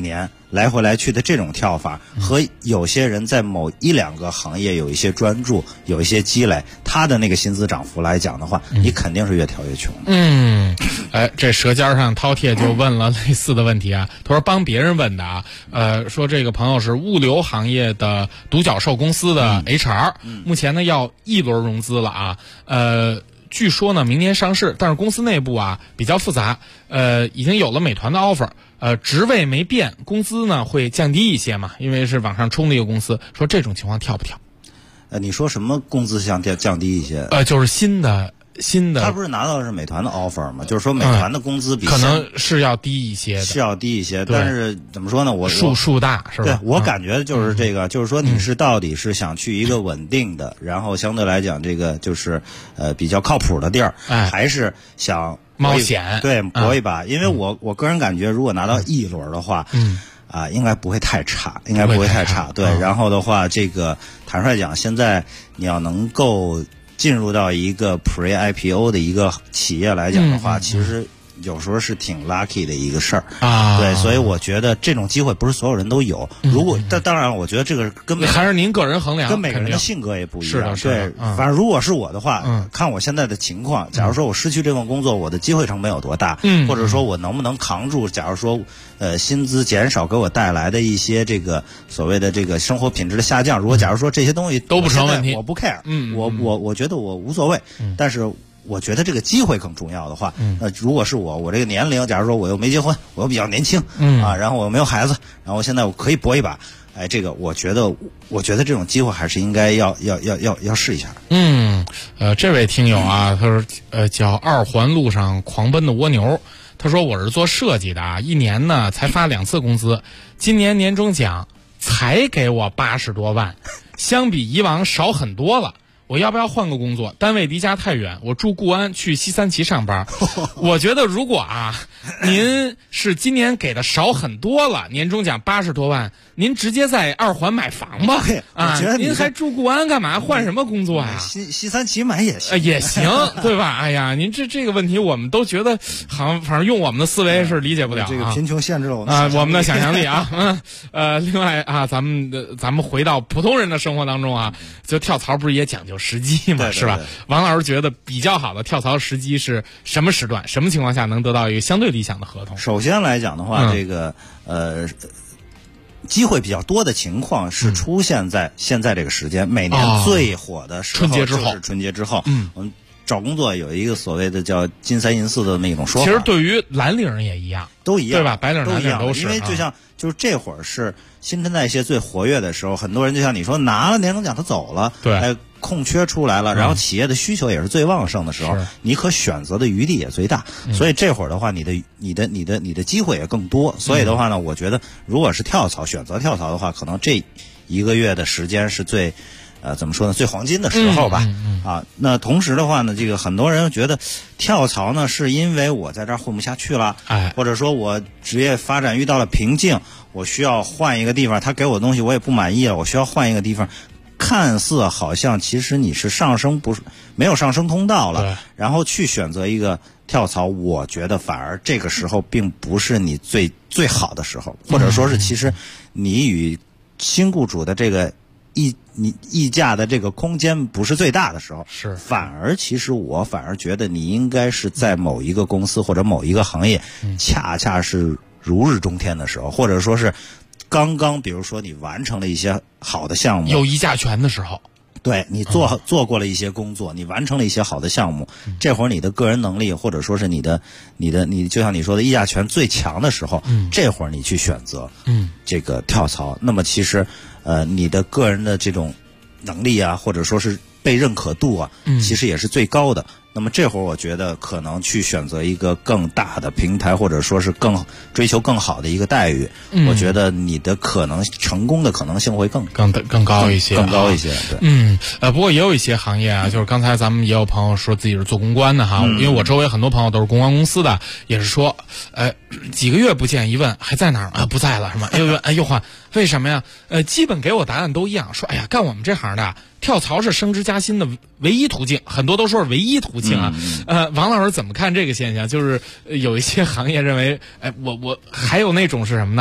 来回来去的这种跳法，和有些人在某一两个行业有一些专注，有一些积累，他的那个薪资涨幅来讲的话，你肯定是越跳越穷。 这舌尖上饕餮就问了类似的问题啊，他说帮别人问的啊，说这个朋友是物流行业的独角兽公司的 HR，目前呢要1轮融资了啊，据说呢明年上市，但是公司内部啊比较复杂，已经有了美团的 offer， 职位没变，工资呢会降低一些嘛，因为是往上冲的一个公司，说这种情况跳不跳？ 你说什么工资降低一些？ 就是新的。 他不是拿到的是美团的 offer 吗？就是说美团的工资比可能是要低一些的， 是要低一些，但是怎么说呢？ 树大是吧？ 对，我感觉就是这个，就是说你是到底是想去一个稳定的，然后相对来讲这个就是比较靠谱的地儿，还是想冒险？ 对，搏一把。因为我个人感觉，如果拿到1轮的话，应该不会太差，应该不会太差。对，然后的话，这个坦率讲，现在你要能够进入到一个 pre-IPO 的一个企业来讲的话，其实有时候是挺 lucky 的一个事儿啊。对，所以我觉得这种机会不是所有人都有。如果当然，我觉得这个跟还是您个人衡量， 跟每个人的性格也不一样。 是的， 对，反正如果是我的话，看我现在的情况，假如说我失去这份工作，我的机会成本有多大？或者说我能不能扛住？假如说薪资减少给我带来的一些这个所谓的这个生活品质的下降，如果假如说这些东西都不成问题， 我不 care，我觉得我无所谓，但是我觉得这个机会更重要的话，如果是我这个年龄，假如说我又没结婚，我又比较年轻，然后我又没有孩子，然后现在我可以搏一把，这个我觉得这种机会还是应该要试一下。 这位听友啊，他说叫2环路上狂奔的蜗牛，他说我是做设计的啊，1年呢才发2次工资，今年年终奖才给我80多万，相比以往少很多了。我要不要换个工作？单位离家太远，我住固安，去西三旗上班。我觉得如果您是今年给的少很多了，年终奖80多万，您直接在2环买房吧。您还住固安干嘛？换什么工作呀？ 西三旗买也行， 也行，对吧？哎呀，您这个问题我们都觉得好像，反正用我们的思维是理解不了。 这个贫穷限制了我们的想象力啊。另外咱们回到普通人的生活当中啊，就跳槽不是也讲究时机嘛，是吧？王老师觉得比较好的跳槽时机是什么时段？什么情况下能得到一个相对理想的合同？ 首先来讲的话，这个机会比较多的情况是出现在现在这个时间，每年最火的时候就是春节之后。我们找工作有一个所谓的叫金3银4的那种说法。 其实对于蓝领人也一样， 都一样， 对吧？白领蓝领都是， 因为就是这会儿是新陈代谢最活跃的时候，很多人就像你说拿了年终奖他走了， 对， 空缺出来了，然后企业的需求也是最旺盛的时候，你可选择的余地也最大，所以这会儿的话，你的机会也更多。所以的话呢，我觉得如果是选择跳槽的话，可能这1个月的时间是最怎么说呢？最黄金的时候吧。那同时的话呢，这个很多人觉得跳槽呢，是因为我在这儿混不下去了，或者说我职业发展遇到了瓶颈，我需要换一个地方，他给我的东西我也不满意了，我需要换一个地方。看似好像其实你是没有上升通道了，然后去选择一个跳槽，我觉得反而这个时候并不是你最好的时候，或者说是其实你与新雇主的这个议价的这个空间不是最大的时候，其实我反而觉得你应该是在某一个公司或者某一个行业，恰恰是如日中天的时候，或者说是刚刚比如说你完成了一些好的项目， 有议价权的时候， 对，你做过了一些工作，你完成了一些好的项目，这会儿你的个人能力或者说是你就像你说的议价权最强的时候，这会儿你去选择这个跳槽，那么其实你的个人的这种能力啊，或者说是被认可度啊，其实也是最高的。那么这会儿我觉得可能去选择一个更大的平台，或者说是追求更好的一个待遇，我觉得你的成功的可能性会更高一些， 更高一些。对， 不过也有一些行业啊，就是刚才咱们也有朋友说自己是做公关的哈，因为我周围很多朋友都是公关公司的，也是说，几个月不见一问还在哪儿啊？不在了是吗？又换，为什么呀？基本给我答案都一样，说哎呀，干我们这行的跳槽是升职加薪的唯一途径，很多都说是唯一途径啊。王老师怎么看这个现象？就是有一些行业认为，我还有那种是什么呢？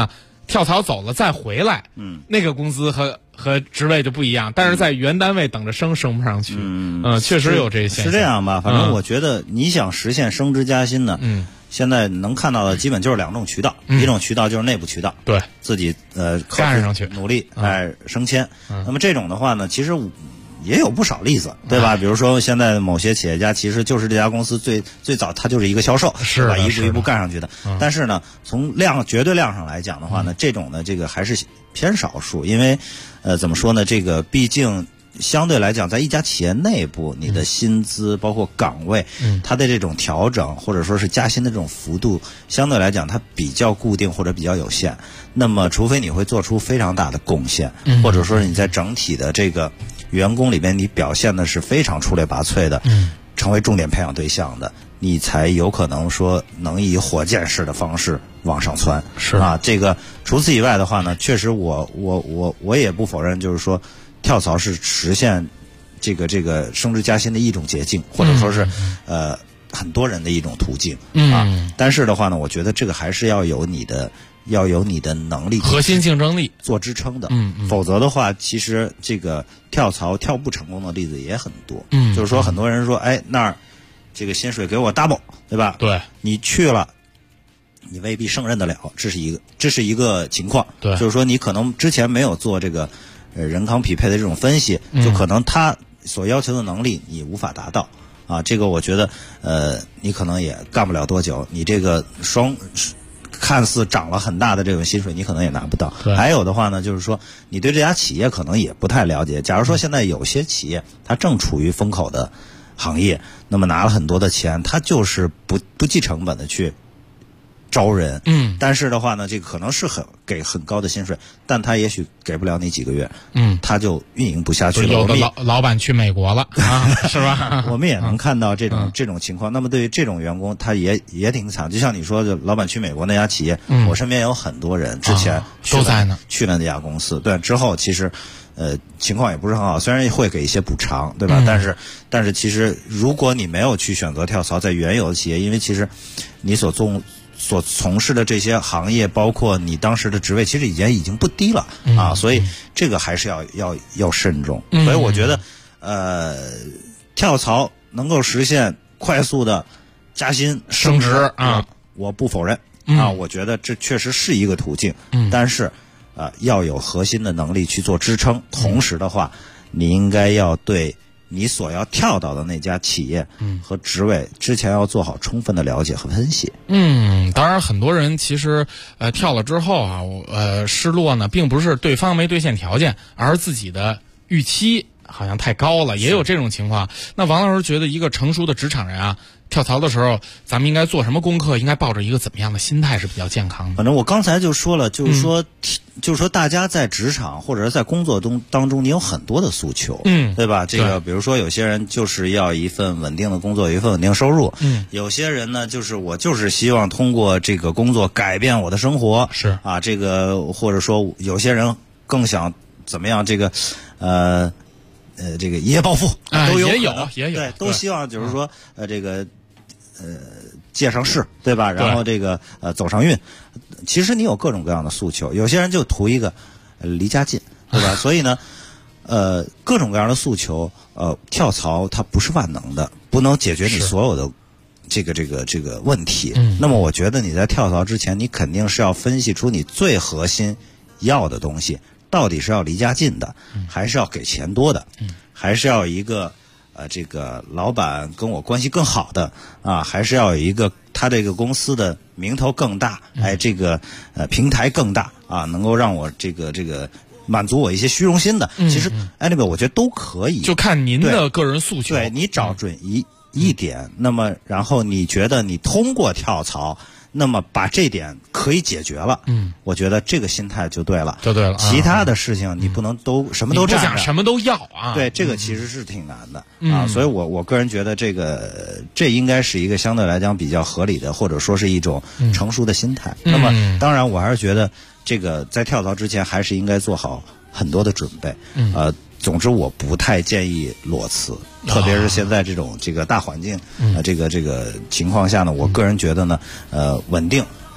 跳槽走了再回来，那个工资和职位就不一样，但是在原单位等着升不上去，确实有这些现象。 是这样吧？反正我觉得你想实现升职加薪呢，现在能看到的基本就是2种渠道，一种渠道就是内部渠道， 对， 自己干上去努力升迁。那么这种的话呢，其实也有不少例子，对吧？比如说现在某些企业家其实就是这家公司最早他就是一个销售，是吧？一步一步干上去的。但是呢，从绝对量上来讲的话呢，这种呢这个还是偏少数，因为怎么说呢？这个毕竟相对来讲，在一家企业内部，你的薪资包括岗位，它的这种调整或者说是加薪的这种幅度，相对来讲它比较固定或者比较有限。那么，除非你会做出非常大的贡献，或者说你在整体的这个员工里边，你表现的是非常出类拔萃的，成为重点培养对象的，你才有可能说能以火箭式的方式往上窜。是啊，这个除此以外的话呢，确实我也不否认，就是说跳槽是实现这个升职加薪的一种捷径，或者说是很多人的一种途径啊。但是的话呢，我觉得这个还是要有你的能力， 核心竞争力做支撑的。否则的话，其实这个跳槽跳不成功的例子也很多。就是说很多人说，哎，那儿这个薪水给我 double， 对吧？对，你去了，你未必胜任得了，这是一个情况。对，就是说你可能之前没有做这个人康匹配的这种分析，就可能他所要求的能力你无法达到啊。这个我觉得你可能也干不了多久，你这个看似涨了很大的这种薪水，你可能也拿不到。还有的话呢，就是说你对这家企业可能也不太了解。假如说现在有些企业它正处于风口的行业，那么拿了很多的钱，它就是不计成本的去招人，但是的话呢，这个可能是给很高的薪水，但他也许给不了你几个月，他就运营不下去了。 有的老板去美国了啊，是吧？ 我们也能看到这种情况。那么对于这种员工，他也挺惨。就像你说的，老板去美国那家企业，我身边有很多人之前都在呢， 去了那家公司，对，之后其实情况也不是很好，虽然会给一些补偿，对吧？但是其实如果你没有去选择跳槽，在原有的企业，因为其实你所从事的这些行业，包括你当时的职位，其实已经不低了啊，所以这个还是要慎重。所以我觉得，跳槽能够实现快速的加薪升职啊，我不否认啊，我觉得这确实是一个途径，但是要有核心的能力去做支撑，同时的话，你应该要对你所要跳到的那家企业和职位之前要做好充分的了解和分析。 当然很多人其实跳了之后啊，失落呢并不是对方没兑现条件，而是自己的预期好像太高了，也有这种情况。那王老师觉得一个成熟的职场人啊，跳槽的时候咱们应该做什么功课，应该抱着一个怎么样的心态是比较健康的？ 反正我刚才就说了，就是说大家在职场或者是在工作当中，你有很多的诉求，对吧？这个比如说有些人就是要一份稳定的工作，有一份稳定收入，有些人呢就是希望通过这个工作改变我的生活，是啊，这个或者说有些人更想怎么样，这个这个一夜暴富都有，也有对，都希望就是说这个借上市，对吧？然后这个走上运。其实你有各种各样的诉求，有些人就图一个离家近，对吧？所以呢，各种各样的诉求，跳槽它不是万能的，不能解决你所有的这个问题。那么我觉得你在跳槽之前，你肯定是要分析出你最核心要的东西，到底是要离家近的，还是要给钱多的，还是要一个这个老板跟我关系更好的啊，还是要有一个他这个公司的名头更大，这个平台更大啊，能够让我这个满足我一些虚荣心的。其实anyway我觉得都可以， 就看您的个人诉求。 对，你找准一点，那么然后你觉得你通过跳槽，那么把这点可以解决了，我觉得这个心态就对了，其他的事情你不能什么都占着， 你不想什么都要啊。 对，这个其实是挺难的啊。所以我个人觉得这应该是一个相对来讲比较合理的，或者说是一种成熟的心态。那么当然我还是觉得这个在跳槽之前还是应该做好很多的准备。总之我不太建议裸辞，特别是现在这个大环境这个情况下呢，我个人觉得呢稳定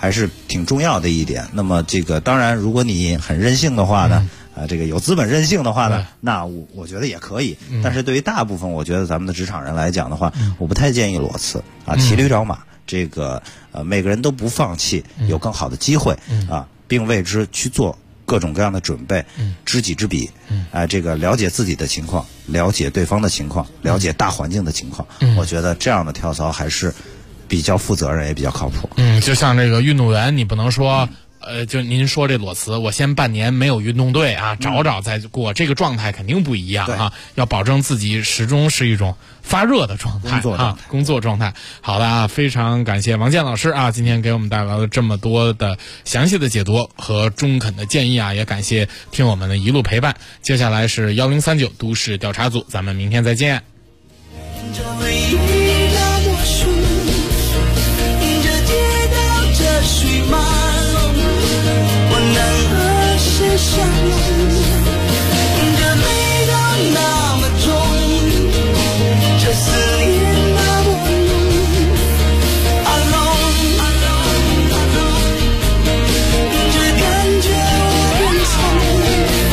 还是挺重要的一点。那么这个当然，如果你很任性的话呢，这个有资本任性的话呢，那我觉得也可以。但是对于大部分我觉得咱们的职场人来讲的话，我不太建议裸辞啊，骑驴找马。这个每个人都不放弃，有更好的机会啊，并为之去做各种各样的准备，知己知彼，这个了解自己的情况，了解对方的情况，了解大环境的情况，我觉得这样的跳槽还是比较负责任，也比较靠谱。 就像这个运动员，你不能说。就您说这裸辞，我先半年没有运动队啊，找再过，这个状态肯定不一样啊。要保证自己始终是一种发热的状态工作状态。好的啊，非常感谢王健老师啊，今天给我们带来了这么多的详细的解读和中肯的建议啊，也感谢听我们的一路陪伴。接下来是1039都市调查组，咱们明天再见。 相拥，这味道那么重，这思念那么浓。Alone， 这感觉我很痛。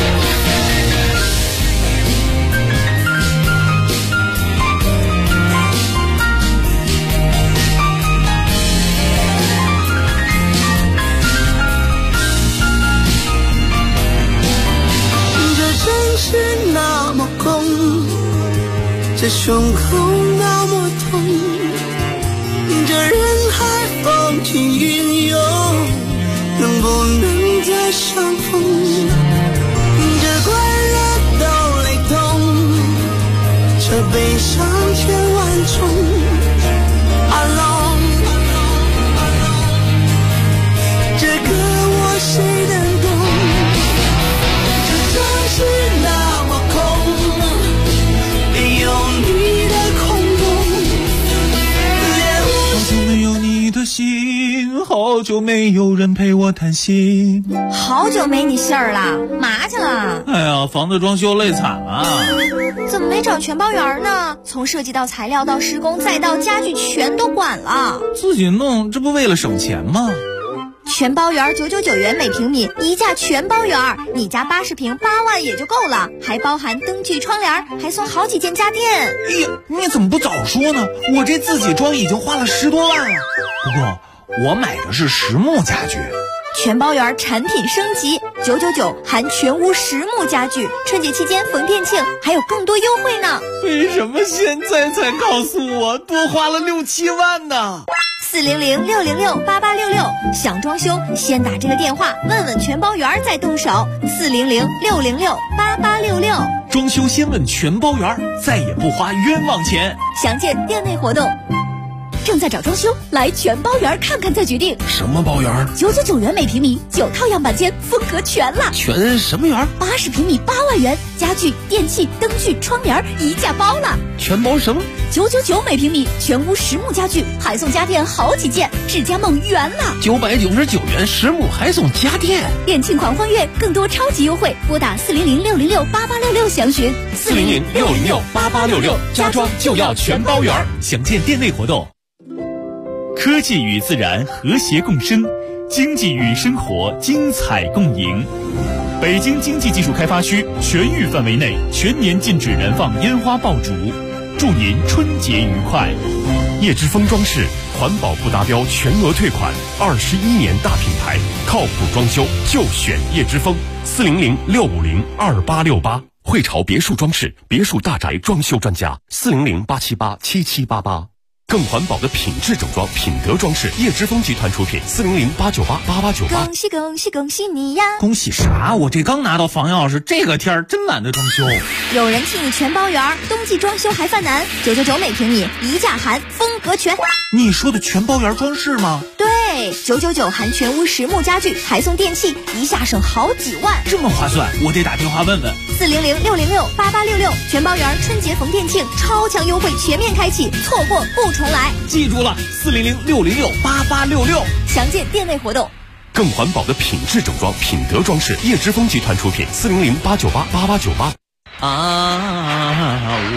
是那么空，这胸口那么痛，这人海风起云涌，能不能再相逢？这快乐都雷同，这悲伤千万重。Alone， 这歌我谁能懂？这城市那么空，没有你的空洞， 好久没有你的心，好久没有人陪我谈心。 好久没你信儿了，嘛去了？ 哎呀，房子装修累惨了。 怎么没找全包员呢？从设计到材料到施工再到家具全都管了。 自己弄，这不为了省钱吗？ 全包员999元每平米，一价全包员，你家80平8万也就够了，还包含灯具窗帘，还送好几件家电。 哎呀，你怎么不早说呢？我这自己装已经花了10多万了。不过我买的是实木家具。 全包员产品升级，999含全屋实木家具，春节期间逢店庆还有更多优惠呢。 为什么现在才告诉我，多花了6、7万呢 ？400-606-8866，想装修先打这个电话，问问全包员再动手。400-606-8866， 装修先问全包员，再也不花冤枉钱。 详见店内活动。正在找装修，来全包园看看再决定。 什么包园 ？999元每平米，9套样板间，风格全了。 全什么园 ？80平米8万元，家具、电器、灯具、窗帘一价包了。 全包什么 ？999每平米，全屋实木家具，还送家电好几件，智家梦圆了。 999元实木还送家电， 店庆狂欢月，更多超级优惠，拨打400-606-8866详询。 400-606-8866，家装就要全包园，详见店内活动。 科技与自然和谐共生，经济与生活精彩共赢。北京经济技术开发区全域范围内全年禁止燃放烟花爆竹，祝您春节愉快。叶之峰装饰环保不达标全额退款，21年大品牌，靠谱装修就选叶之峰。400-650-2868，汇潮别墅装饰别墅大宅装修专家，400-878-7788。更环保的品质整装，品德装饰，叶之峰集团出品，400-898-8898。 恭喜恭喜恭喜你呀！ 恭喜啥？我这刚拿到房钥匙，这个天儿真懒得装修。 有人替你全包圆，冬季装修还犯难，999每平米，一价含，风格全。 你说的全包圆装饰吗？ 对，999含全屋实木家具，还送电器，一下省好几万， 这么划算，我得打电话问问。 400-606-8866，全包圆春节逢店庆，超强优惠全面开启，错过不重来。 记住了，400-606-8866， 详见店内活动。 更环保的品质整装，品德装饰，叶之峰集团出品，400-898-8898。 五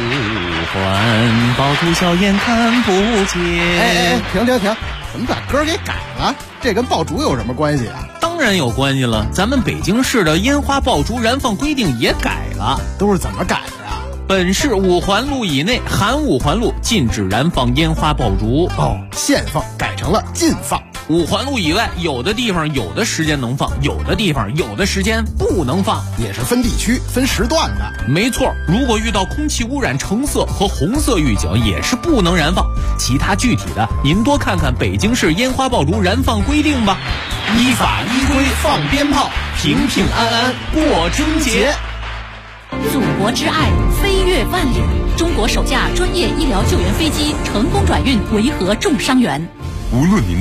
环趵突硝烟看不见。 停！怎么把歌给改了？ 这跟爆竹有什么关系啊？ 当然有关系了，咱们北京市的烟花爆竹燃放规定也改了。 都是怎么改的呀？ 本市5环路以内含5环路禁止燃放烟花爆竹。 限放改成了禁放。 5环路以外，有的地方有的时间能放，有的地方有的时间不能放， 也是分地区分时段的。 没错，如果遇到空气污染橙色和红色预警，也是不能燃放。其他具体的，您多看看北京市烟花爆竹燃放规定吧。 依法依规放鞭炮，平平安安过春节。 祖国之爱飞越万里，中国首架专业医疗救援飞机成功转运维和重伤员。 无论您